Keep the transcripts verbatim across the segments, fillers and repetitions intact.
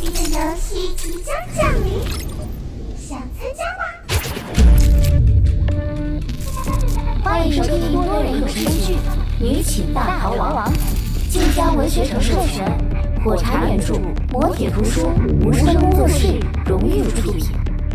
新的游戏即将降临，想参加吗？ 欢迎收听多人有声剧《女寝大逃亡》，晋江文学城授权，火柴原著，磨铁图书，无声工作室荣誉出品。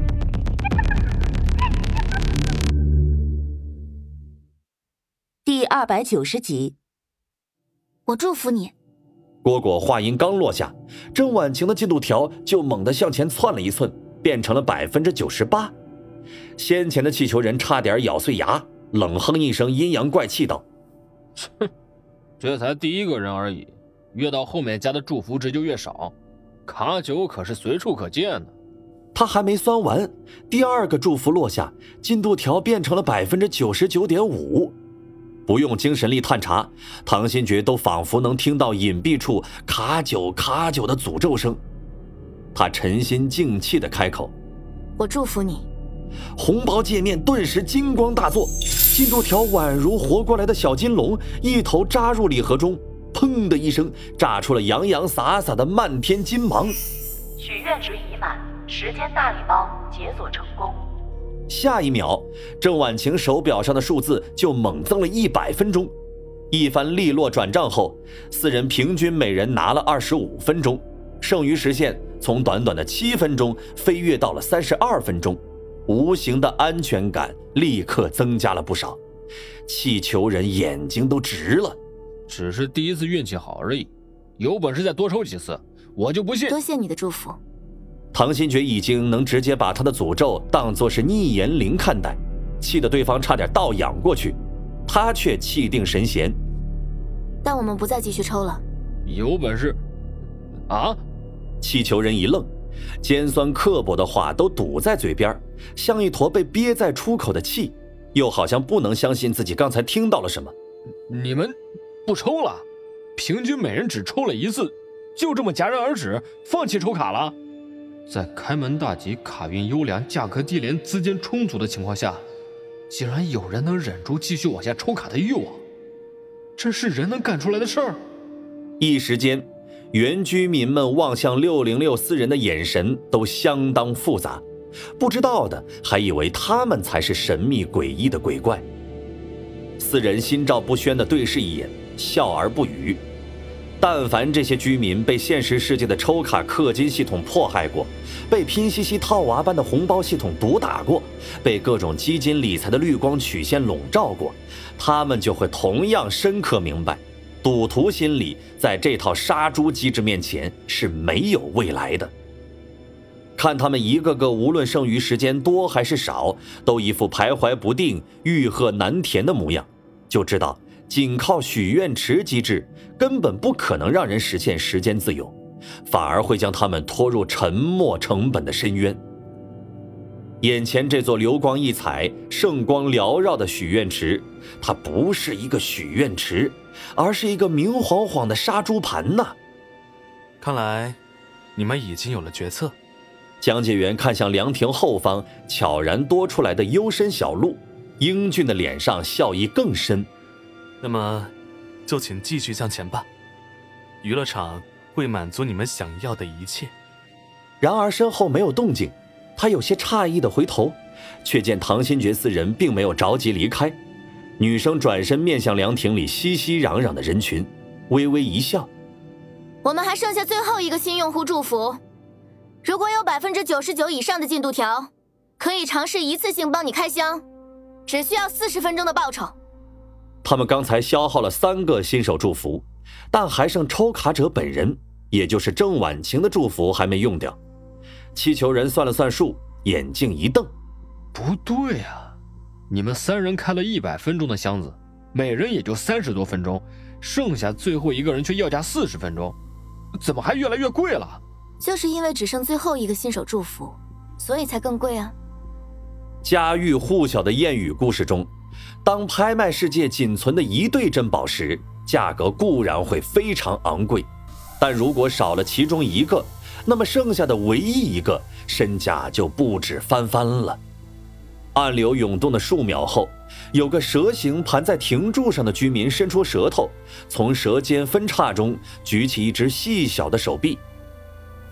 第二百九十集，我祝福你。 蝈蝈话音刚落下，郑婉晴的进度条就猛地向前窜了一寸，变成了百分之九十八。先前的气球人差点咬碎牙，冷哼一声，阴阳怪气道：“ 哼，这才第一个人而已，越到后面加的祝福值就越少，卡九可是随处可见的。” 他还没算完，第二个祝福落下，进度条变成了百分之九十九点五。不用精神力探查，唐新觉都仿佛能听到隐蔽处卡九卡九的诅咒声。他沉心静气地开口：“ 我祝福你。” 红包界面顿时金光大作，进度条宛如活过来的小金龙，一头扎入礼盒中，砰的一声炸出了洋洋洒洒的漫天金芒。 许愿值已满，时间大礼包解锁成功。 下一秒，郑婉晴手表上的数字就猛增了一百分钟。一番利落转账后，四人平均每人拿了二十五分钟，剩余时限从短短的七分钟飞跃到了三十二分钟，无形的安全感立刻增加了不少。气球人眼睛都直了。 只是第一次运气好而已，有本事再多抽几次，我就不信。 多谢你的祝福。 唐新觉已经能直接把他的诅咒当作是逆言灵看待，气得对方差点倒仰过去，他却气定神闲。 但我们不再继续抽了。 有本事啊！ 气球人一愣，尖酸刻薄的话都堵在嘴边，像一坨被憋在出口的气，又好像不能相信自己刚才听到了什么。 你们不抽了？平均每人只抽了一次，就这么戛然而止，放弃抽卡了？在开门大吉、卡运优良、价格低廉、资金充足的情况下，竟然有人能忍住继续往下抽卡的欲望，这是人能干出来的事儿？ 一时间，原居民们望向六零六四人的眼神都相当复杂，不知道的还以为他们才是神秘诡异的鬼怪。四人心照不宣地对视一眼，笑而不语。但凡这些居民被现实世界的抽卡氪金系统迫害过，被拼夕夕套娃般的红包系统毒打过，被各种基金理财的绿光曲线笼罩过，他们就会同样深刻明白，赌徒心理在这套杀猪机制面前是没有未来的。看他们一个个无论剩余时间多还是少，都一副徘徊不定、欲壑难填的模样，就知道仅靠许愿池机制根本不可能让人实现时间自由，反而会将他们拖入沉没成本的深渊。眼前这座流光溢彩、圣光缭绕的许愿池，它不是一个许愿池，而是一个明晃晃的杀猪盘呐！ 看来你们已经有了决策。 讲解员看向凉亭后方悄然多出来的幽深小路，英俊的脸上笑意更深。 那么就请继续向前吧，娱乐场会满足你们想要的一切。 然而身后没有动静，他有些诧异地回头，却见唐新觉四人并没有着急离开。女生转身面向凉亭里熙熙攘攘的人群，微微一笑：“ 我们还剩下最后一个新用户祝福，如果有百分之九十九以上的进度条，可以尝试一次性帮你开箱，只需要四十分钟的报酬。” 他们刚才消耗了三个新手祝福，但还剩抽卡者本人，也就是郑婉晴的祝福还没用掉。气球人算了算数，眼睛一瞪：“ 不对啊，你们三人开了一百分钟的箱子，每人也就三十多分钟，剩下最后一个人却要价四十分钟，怎么还越来越贵了？” 就是因为只剩最后一个新手祝福，所以才更贵啊。 家喻户晓的谚语故事中，当拍卖世界仅存的一对珍宝时，价格固然会非常昂贵，但如果少了其中一个，那么剩下的唯一一个身价就不止翻番了。暗流涌动的数秒后，有个蛇形盘在亭柱上的居民伸出舌头，从舌尖分叉中举起一只细小的手臂。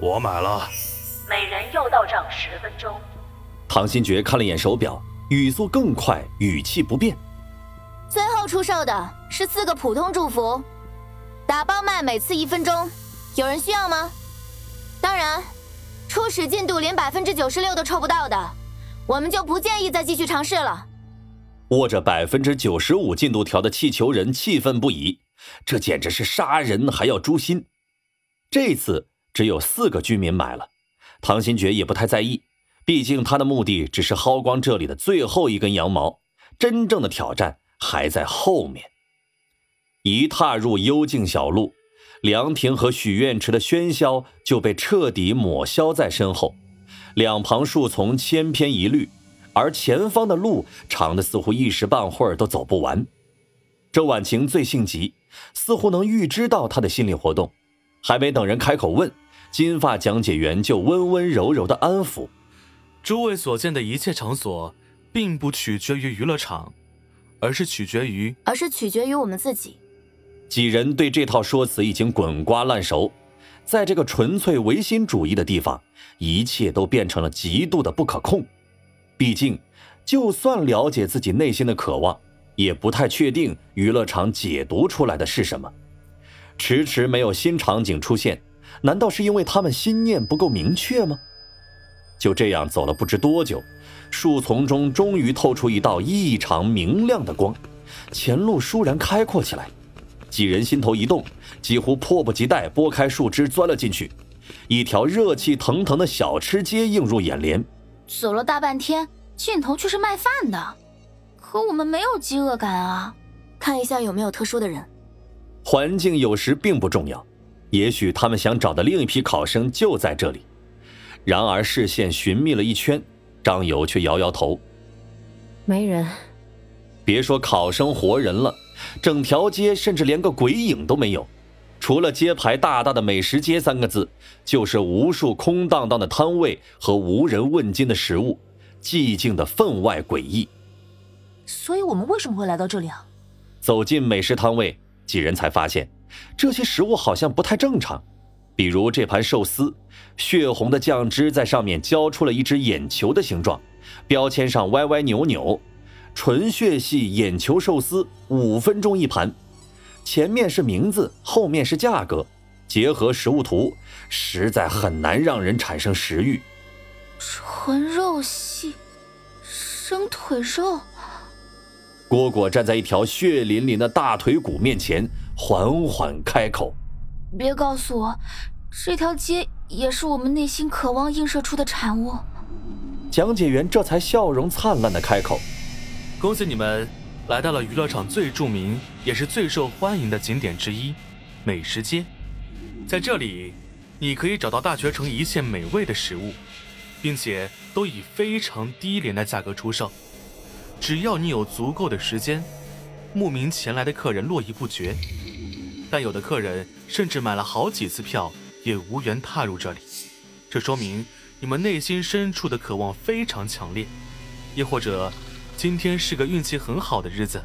我买了。 每人又到账十分钟。 唐新觉看了眼手表，语速更快，语气不变。 最后出售的是四个普通祝福，打包卖每次一分钟，有人需要吗？当然，初始进度连百分之九十六都抽不到的，我们就不建议再继续尝试了。 握着百分之九十五进度条的气球人气愤不已，这简直是杀人还要诛心。这次只有四个居民买了，唐新觉也不太在意，毕竟他的目的只是薅光这里的最后一根羊毛，真正的挑战还在后面。一踏入幽静小路，凉亭和许愿池的喧嚣就被彻底抹消在身后，两旁树丛千篇一律，而前方的路长的似乎一时半会儿都走不完。这婉晴最性急，似乎能预知到他的心理活动，还没等人开口问，金发讲解员就温温柔柔的安抚： 诸位所见的一切场所并不取决于娱乐场，而是取决于而是取决于我们自己。 几人对这套说辞已经滚瓜烂熟，在这个纯粹唯心主义的地方，一切都变成了极度的不可控。毕竟就算了解自己内心的渴望，也不太确定娱乐场解读出来的是什么。迟迟没有新场景出现，难道是因为他们心念不够明确吗？就这样走了不知多久，树丛中终于透出一道异常明亮的光，前路倏然开阔起来。几人心头一动，几乎迫不及待拨开树枝钻了进去。一条热气腾腾的小吃街映入眼帘， 走了大半天，尽头却是卖饭的，可我们没有饥饿感啊。看一下有没有特殊的人。 环境有时并不重要，也许他们想找的另一批考生就在这里。然而视线寻觅了一圈，张游却摇摇头： 没人。 别说考生活人了，整条街甚至连个鬼影都没有，除了街牌大大的美食街三个字，就是无数空荡荡的摊位和无人问津的食物，寂静的分外诡异。 所以我们为什么会来到这里啊？ 走进美食摊位，几人才发现这些食物好像不太正常。比如这盘寿司，血红的酱汁在上面浇出了一只眼球的形状，标签上歪歪扭扭，纯血系眼球寿司五分钟一盘，前面是名字，后面是价格，结合实物图，实在很难让人产生食欲。 纯肉系生腿肉。 蝈蝈站在一条血淋淋的大腿骨面前，缓缓开口： 别告诉我，这条街也是我们内心渴望映射出的产物。 讲解员这才笑容灿烂地开口： 恭喜你们来到了娱乐场最著名也是最受欢迎的景点之一——美食街。在这里，你可以找到大学城一切美味的食物，并且都以非常低廉的价格出售。只要你有足够的时间，慕名前来的客人络绎不绝，但有的客人甚至买了好几次票也无缘踏入这里。这说明你们内心深处的渴望非常强烈，也或者今天是个运气很好的日子。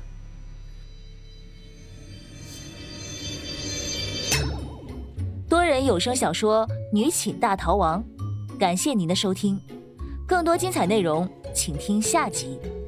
多人有声小说《女寝大逃亡》，感谢您的收听，更多精彩内容请听下集。